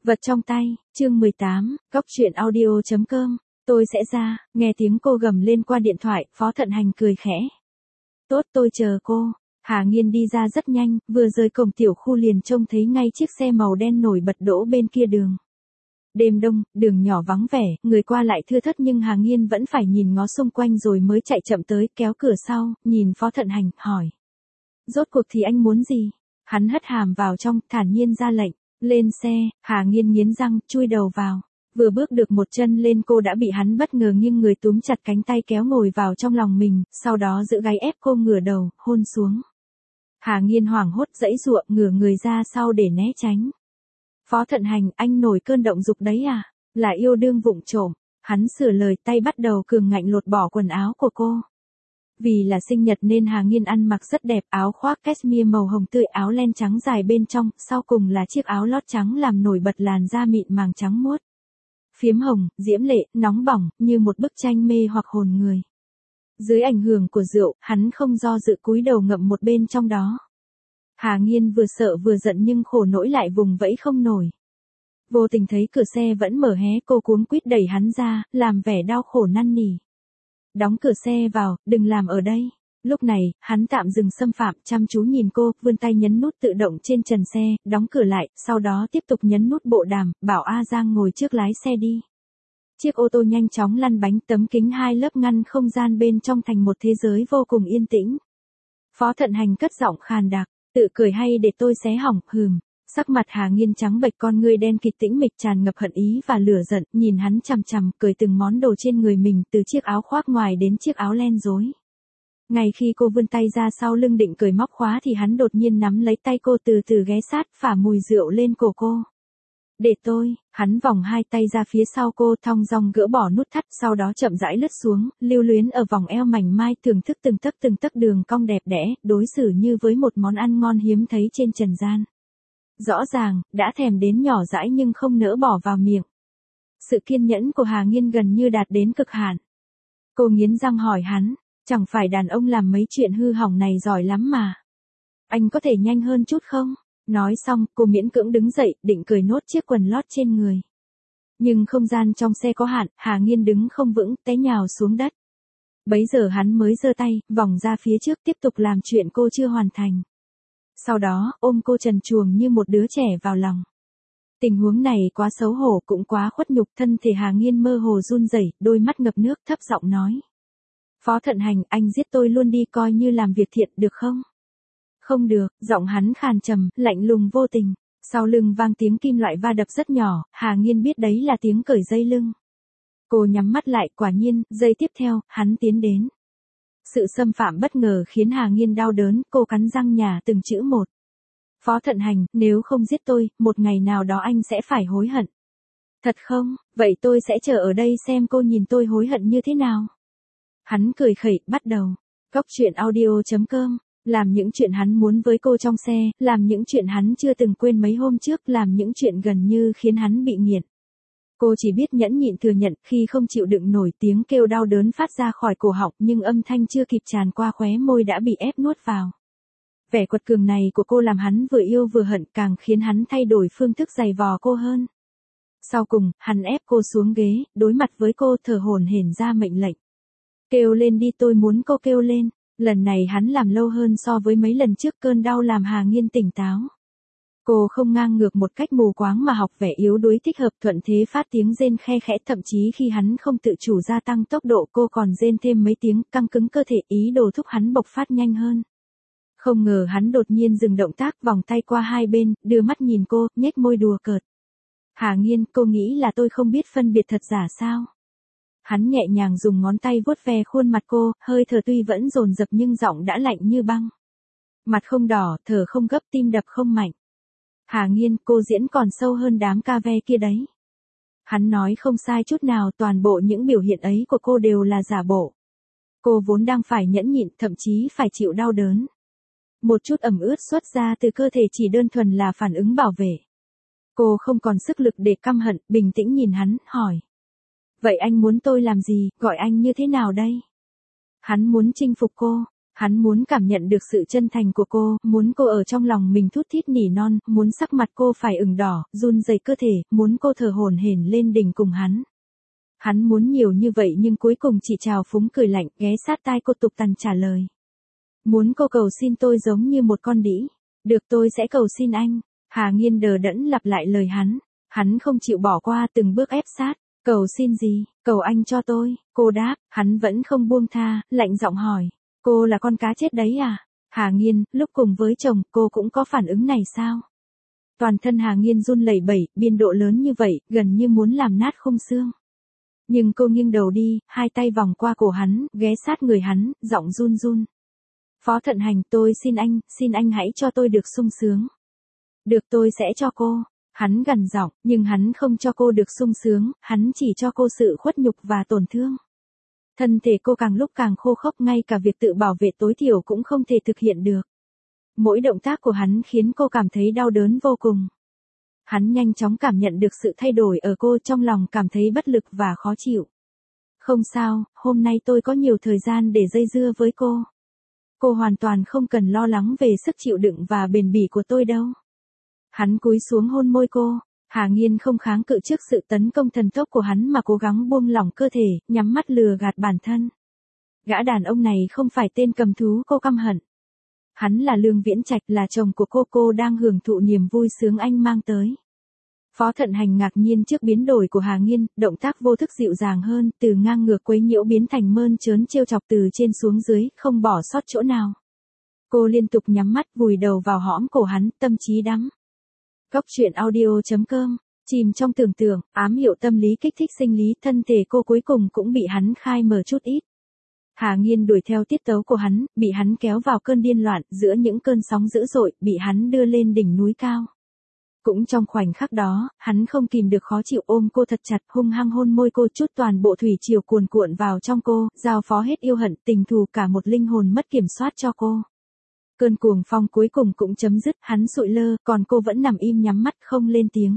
Vật trong tay, chương 18, góc truyện audio.com, tôi sẽ ra, nghe tiếng cô gầm lên qua điện thoại, Phó Thận Hành cười khẽ. Tốt, tôi chờ cô. Hà Nghiên đi ra rất nhanh, vừa rời cổng tiểu khu liền trông thấy ngay chiếc xe màu đen nổi bật đỗ bên kia đường. Đêm đông, đường nhỏ vắng vẻ, người qua lại thưa thớt nhưng Hà Nghiên vẫn phải nhìn ngó xung quanh rồi mới chạy chậm tới, kéo cửa sau, nhìn Phó Thận Hành, hỏi. Rốt cuộc thì anh muốn gì? Hắn hất hàm vào trong, thản nhiên ra lệnh. Lên xe, Hà Nghiên nghiến răng, chui đầu vào. Vừa bước được một chân lên cô đã bị hắn bất ngờ nghiêng người túm chặt cánh tay kéo ngồi vào trong lòng mình, sau đó giữ gáy ép cô ngửa đầu, hôn xuống. Hà Nghiên hoảng hốt giãy giụa, ngửa người ra sau để né tránh. Phó Thận Hành, anh nổi cơn động dục đấy à? Là yêu đương vụng trộm. Hắn sửa lời, tay bắt đầu cường ngạnh lột bỏ quần áo của cô. Vì là sinh nhật nên Hà Nghiên ăn mặc rất đẹp, áo khoác cashmere màu hồng tươi, áo len trắng dài bên trong, sau cùng là chiếc áo lót trắng làm nổi bật làn da mịn màng trắng muốt. Phiếm hồng, diễm lệ, nóng bỏng, như một bức tranh mê hoặc hồn người. Dưới ảnh hưởng của rượu, hắn không do dự cúi đầu ngậm một bên trong đó. Hà Nghiên vừa sợ vừa giận nhưng khổ nỗi lại vùng vẫy không nổi. Vô tình thấy cửa xe vẫn mở hé, cô cuống quýt đẩy hắn ra, làm vẻ đau khổ năn nỉ. Đóng cửa xe vào, đừng làm ở đây. Lúc này, hắn tạm dừng xâm phạm, chăm chú nhìn cô, vươn tay nhấn nút tự động trên trần xe, đóng cửa lại, sau đó tiếp tục nhấn nút bộ đàm, bảo A Giang ngồi trước lái xe đi. Chiếc ô tô nhanh chóng lăn bánh, tấm kính 2 lớp ngăn không gian bên trong thành một thế giới vô cùng yên tĩnh. Phó Thận Hành cất giọng khàn đặc, tự cười hay để tôi xé hỏng, hừm. Sắc mặt Hà Nghiên trắng bệch, con ngươi đen kịt tĩnh mịch tràn ngập hận ý và lửa giận, nhìn hắn chằm chằm, cởi từng món đồ trên người mình, từ chiếc áo khoác ngoài đến chiếc áo len rối. Ngay khi cô vươn tay ra sau lưng định cởi móc khóa thì hắn đột nhiên nắm lấy tay cô, từ từ ghé sát, phả mùi rượu lên cổ cô. Để tôi, hắn vòng hai tay ra phía sau cô, thong dong gỡ bỏ nút thắt, sau đó chậm rãi lướt xuống, lưu luyến ở vòng eo mảnh mai, thưởng thức từng tấc đường cong đẹp đẽ, đối xử như với một món ăn ngon hiếm thấy trên trần gian. Rõ ràng, đã thèm đến nhỏ dãi nhưng không nỡ bỏ vào miệng. Sự kiên nhẫn của Hà Nghiên gần như đạt đến cực hạn. Cô nghiến răng hỏi hắn, chẳng phải đàn ông làm mấy chuyện hư hỏng này giỏi lắm mà. Anh có thể nhanh hơn chút không? Nói xong, cô miễn cưỡng đứng dậy, định cởi nốt chiếc quần lót trên người. Nhưng không gian trong xe có hạn, Hà Nghiên đứng không vững, té nhào xuống đất. Bấy giờ hắn mới giơ tay, vòng ra phía trước tiếp tục làm chuyện cô chưa hoàn thành. Sau đó, ôm cô trần truồng như một đứa trẻ vào lòng. Tình huống này quá xấu hổ, cũng quá khuất nhục, thân thể Hà Nghiên mơ hồ run rẩy, đôi mắt ngập nước, thấp giọng nói. Phó Thận Hành, anh giết tôi luôn đi, coi như làm việc thiện, được không? Không được, giọng hắn khàn trầm, lạnh lùng vô tình. Sau lưng vang tiếng kim loại va đập rất nhỏ, Hà Nghiên biết đấy là tiếng cởi dây lưng. Cô nhắm mắt lại, quả nhiên, giây tiếp theo, hắn tiến đến. Sự xâm phạm bất ngờ khiến Hà Nghiên đau đớn, cô cắn răng nhả từng chữ một. Phó Thận Hành, nếu không giết tôi, một ngày nào đó anh sẽ phải hối hận. Thật không? Vậy tôi sẽ chờ ở đây xem cô nhìn tôi hối hận như thế nào. Hắn cười khẩy, bắt đầu. Góc truyện audio.com, làm những chuyện hắn muốn với cô trong xe, làm những chuyện hắn chưa từng quên mấy hôm trước, làm những chuyện gần như khiến hắn bị nghiện. Cô chỉ biết nhẫn nhịn thừa nhận, khi không chịu đựng nổi tiếng kêu đau đớn phát ra khỏi cổ họng, nhưng âm thanh chưa kịp tràn qua khóe môi đã bị ép nuốt vào. Vẻ quật cường này của cô làm hắn vừa yêu vừa hận, càng khiến hắn thay đổi phương thức giày vò cô hơn. Sau cùng, hắn ép cô xuống ghế, đối mặt với cô, thở hổn hển ra mệnh lệnh. Kêu lên đi, tôi muốn cô kêu lên. Lần này hắn làm lâu hơn so với mấy lần trước, cơn đau làm Hà Nghiên tỉnh táo. Cô không ngang ngược một cách mù quáng mà học vẻ yếu đuối thích hợp, thuận thế phát tiếng rên khe khẽ, thậm chí khi hắn không tự chủ gia tăng tốc độ cô còn rên thêm mấy tiếng, căng cứng cơ thể, ý đồ thúc hắn bộc phát nhanh hơn. Không ngờ hắn đột nhiên dừng động tác, vòng tay qua hai bên, đưa mắt nhìn cô, nhếch môi đùa cợt. Hà Nghiên, cô nghĩ là tôi không biết phân biệt thật giả sao? Hắn nhẹ nhàng dùng ngón tay vuốt ve khuôn mặt cô, hơi thở tuy vẫn dồn dập nhưng giọng đã lạnh như băng. Mặt không đỏ, thở không gấp, tim đập không mạnh. Hà Nghiên, cô diễn còn sâu hơn đám ca ve kia đấy. Hắn nói không sai chút nào, toàn bộ những biểu hiện ấy của cô đều là giả bộ. Cô vốn đang phải nhẫn nhịn, thậm chí phải chịu đau đớn. Một chút ẩm ướt xuất ra từ cơ thể chỉ đơn thuần là phản ứng bảo vệ. Cô không còn sức lực để căm hận, bình tĩnh nhìn hắn, hỏi. Vậy anh muốn tôi làm gì, gọi anh như thế nào đây? Hắn muốn chinh phục cô. Hắn muốn cảm nhận được sự chân thành của cô, muốn cô ở trong lòng mình thút thít nỉ non, muốn sắc mặt cô phải ửng đỏ, run rẩy cơ thể, muốn cô thở hổn hển lên đỉnh cùng hắn. Hắn muốn nhiều như vậy nhưng cuối cùng chỉ trào phúng cười lạnh, ghé sát tai cô tục tằn trả lời. Muốn cô cầu xin tôi giống như một con đĩ. Được, tôi sẽ cầu xin anh. Hà Nghiên đờ đẫn lặp lại lời hắn. Hắn không chịu bỏ qua, từng bước ép sát. Cầu xin gì? Cầu anh cho tôi. Cô đáp, hắn vẫn không buông tha, lạnh giọng hỏi. Cô là con cá chết đấy à? Hà Nghiên, lúc cùng với chồng, cô cũng có phản ứng này sao? Toàn thân Hà Nghiên run lẩy bẩy, biên độ lớn như vậy, gần như muốn làm nát khung xương. Nhưng cô nghiêng đầu đi, hai tay vòng qua cổ hắn, ghé sát người hắn, giọng run run. Phó Thận Hành, tôi xin anh hãy cho tôi được sung sướng. Được, tôi sẽ cho cô. Hắn gằn giọng, nhưng hắn không cho cô được sung sướng, hắn chỉ cho cô sự khuất nhục và tổn thương. Thân thể cô càng lúc càng khô khốc, ngay cả việc tự bảo vệ tối thiểu cũng không thể thực hiện được. Mỗi động tác của hắn khiến cô cảm thấy đau đớn vô cùng. Hắn nhanh chóng cảm nhận được sự thay đổi ở cô, trong lòng cảm thấy bất lực và khó chịu. Không sao, hôm nay tôi có nhiều thời gian để dây dưa với cô. Cô hoàn toàn không cần lo lắng về sức chịu đựng và bền bỉ của tôi đâu. Hắn cúi xuống hôn môi cô. Hà Nghiên không kháng cự trước sự tấn công thần tốc của hắn mà cố gắng buông lỏng cơ thể, nhắm mắt lừa gạt bản thân. Gã đàn ông này không phải tên cầm thú cô căm hận. Hắn là Lương Viễn Trạch, là chồng của cô đang hưởng thụ niềm vui sướng anh mang tới. Phó Thận Hành ngạc nhiên trước biến đổi của Hà Nghiên, động tác vô thức dịu dàng hơn, từ ngang ngược quấy nhiễu biến thành mơn trớn trêu chọc từ trên xuống dưới, không bỏ sót chỗ nào. Cô liên tục nhắm mắt vùi đầu vào hõm cổ hắn, tâm trí đắm. Góc truyện audio.com, chìm trong tưởng tượng, ám hiệu tâm lý kích thích sinh lý, thân thể cô cuối cùng cũng bị hắn khai mở chút ít. Hà Nghiên đuổi theo tiết tấu của hắn, bị hắn kéo vào cơn điên loạn, giữa những cơn sóng dữ dội, bị hắn đưa lên đỉnh núi cao. Cũng trong khoảnh khắc đó, hắn không kìm được khó chịu ôm cô thật chặt, hung hăng hôn môi cô, chút toàn bộ thủy triều cuồn cuộn vào trong cô, giao phó hết yêu hận, tình thù, cả một linh hồn mất kiểm soát cho cô. Cơn cuồng phong cuối cùng cũng chấm dứt, hắn sụi lơ, còn cô vẫn nằm im nhắm mắt không lên tiếng.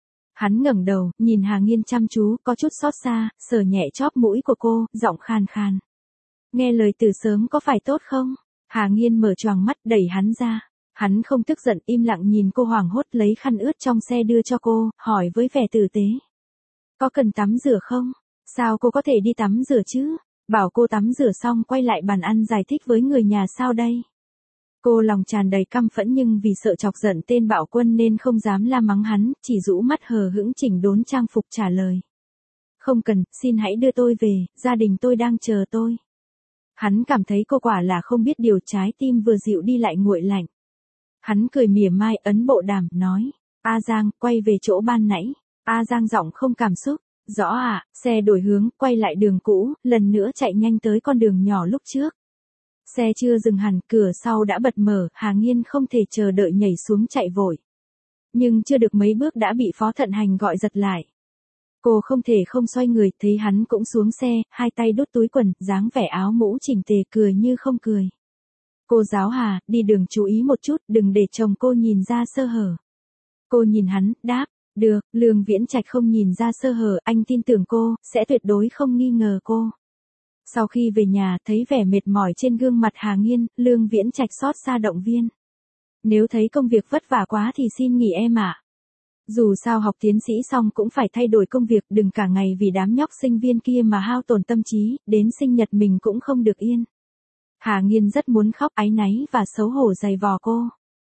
Hắn ngẩng đầu, nhìn Hà Nghiên chăm chú, có chút xót xa, sờ nhẹ chóp mũi của cô, giọng khàn khàn. Nghe lời từ sớm có phải tốt không? Hà Nghiên mở choàng mắt, đẩy hắn ra. Hắn không tức giận, im lặng nhìn cô hoảng hốt lấy khăn ướt trong xe đưa cho cô, hỏi với vẻ tử tế. Có cần tắm rửa không? Sao cô có thể đi tắm rửa chứ? Bảo cô tắm rửa xong quay lại bàn ăn giải thích với người nhà sao đây? Cô lòng tràn đầy căm phẫn nhưng vì sợ chọc giận tên bạo quân nên không dám la mắng hắn, chỉ rũ mắt hờ hững chỉnh đốn trang phục trả lời. Không cần, xin hãy đưa tôi về, gia đình tôi đang chờ tôi. Hắn cảm thấy cô quả là không biết điều, trái tim vừa dịu đi lại nguội lạnh. Hắn cười mỉa mai, ấn bộ đàm, nói. A Giang, quay về chỗ ban nãy. A Giang giọng không cảm xúc. Rõ ạ, xe đổi hướng, quay lại đường cũ, lần nữa chạy nhanh tới con đường nhỏ lúc trước. Xe chưa dừng hẳn, cửa sau đã bật mở, Hà Nghiên không thể chờ đợi nhảy xuống chạy vội. Nhưng chưa được mấy bước đã bị Phó Thận Hành gọi giật lại. Cô không thể không xoay người, thấy hắn cũng xuống xe, hai tay đút túi quần, dáng vẻ áo mũ chỉnh tề, cười như không cười. Cô giáo Hà, đi đường chú ý một chút, đừng để chồng cô nhìn ra sơ hở. Cô nhìn hắn, đáp, được, Lương Viễn Trạch không nhìn ra sơ hở, anh tin tưởng cô, sẽ tuyệt đối không nghi ngờ cô. Sau khi về nhà, thấy vẻ mệt mỏi trên gương mặt Hà Nghiên, Lương Viễn Trạch xót xa động viên. Nếu thấy công việc vất vả quá thì xin nghỉ em ạ. Dù sao học tiến sĩ xong cũng phải thay đổi công việc, đừng cả ngày vì đám nhóc sinh viên kia mà hao tổn tâm trí, đến sinh nhật mình cũng không được yên. Hà Nghiên rất muốn khóc, áy náy và xấu hổ giày vò cô.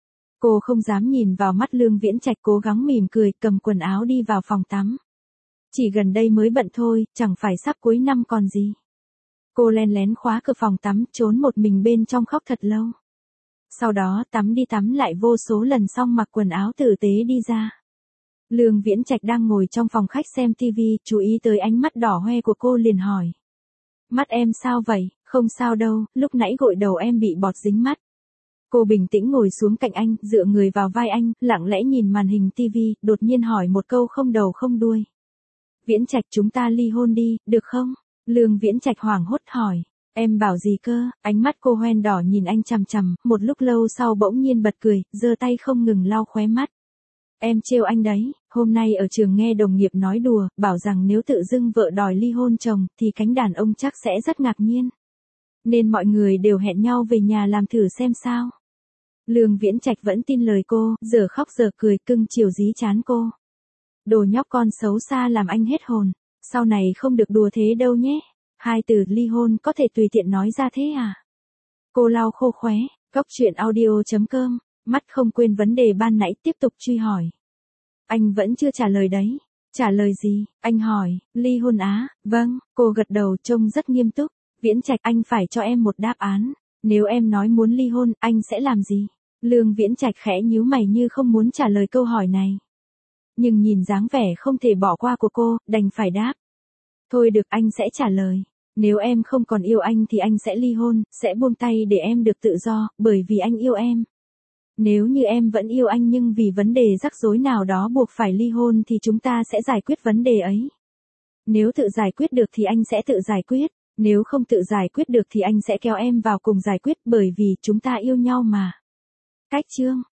Cô không dám nhìn vào mắt Lương Viễn Trạch, cố gắng mỉm cười, cầm quần áo đi vào phòng tắm. Chỉ gần đây mới bận thôi, chẳng phải sắp cuối năm còn gì. Cô len lén khóa cửa phòng tắm, trốn một mình bên trong khóc thật lâu. Sau đó tắm đi tắm lại vô số lần xong mặc quần áo tử tế đi ra. Lương Viễn Trạch đang ngồi trong phòng khách xem tivi, chú ý tới ánh mắt đỏ hoe của cô liền hỏi. Mắt em sao vậy? Không sao đâu, lúc nãy gội đầu em bị bọt dính mắt. Cô bình tĩnh ngồi xuống cạnh anh, dựa người vào vai anh, lặng lẽ nhìn màn hình tivi, đột nhiên hỏi một câu không đầu không đuôi. Viễn Trạch, chúng ta ly hôn đi, được không? Lương Viễn Trạch hoảng hốt hỏi. Em bảo gì cơ? Ánh mắt cô hoen đỏ nhìn anh chằm chằm, một lúc lâu sau bỗng nhiên bật cười, giơ tay không ngừng lau khóe mắt. Em trêu anh đấy, hôm nay ở trường nghe đồng nghiệp nói đùa, bảo rằng nếu tự dưng vợ đòi ly hôn chồng, thì cánh đàn ông chắc sẽ rất ngạc nhiên. nên mọi người đều hẹn nhau về nhà làm thử xem sao. Lương Viễn Trạch vẫn tin lời cô, giờ khóc giờ cười cưng chiều dí chán cô. Đồ nhóc con xấu xa làm anh hết hồn, sau này không được đùa thế đâu nhé. Hai từ ly hôn có thể tùy tiện nói ra thế à? Cô lau khô khóe, góc chuyện audio.com, mắt không quên vấn đề ban nãy tiếp tục truy hỏi. Anh vẫn chưa trả lời đấy. Trả lời gì? Anh hỏi, ly hôn á? Vâng, cô gật đầu trông rất nghiêm túc. Viễn Trạch, anh phải cho em một đáp án. Nếu em nói muốn ly hôn, anh sẽ làm gì? Lương Viễn Trạch khẽ nhíu mày như không muốn trả lời câu hỏi này. Nhưng nhìn dáng vẻ không thể bỏ qua của cô, đành phải đáp. Thôi được, anh sẽ trả lời. Nếu em không còn yêu anh thì anh sẽ ly hôn, sẽ buông tay để em được tự do, bởi vì anh yêu em. Nếu như em vẫn yêu anh nhưng vì vấn đề rắc rối nào đó buộc phải ly hôn thì chúng ta sẽ giải quyết vấn đề ấy. Nếu tự giải quyết được thì anh sẽ tự giải quyết, nếu không tự giải quyết được thì anh sẽ kéo em vào cùng giải quyết bởi vì chúng ta yêu nhau mà. Cách chương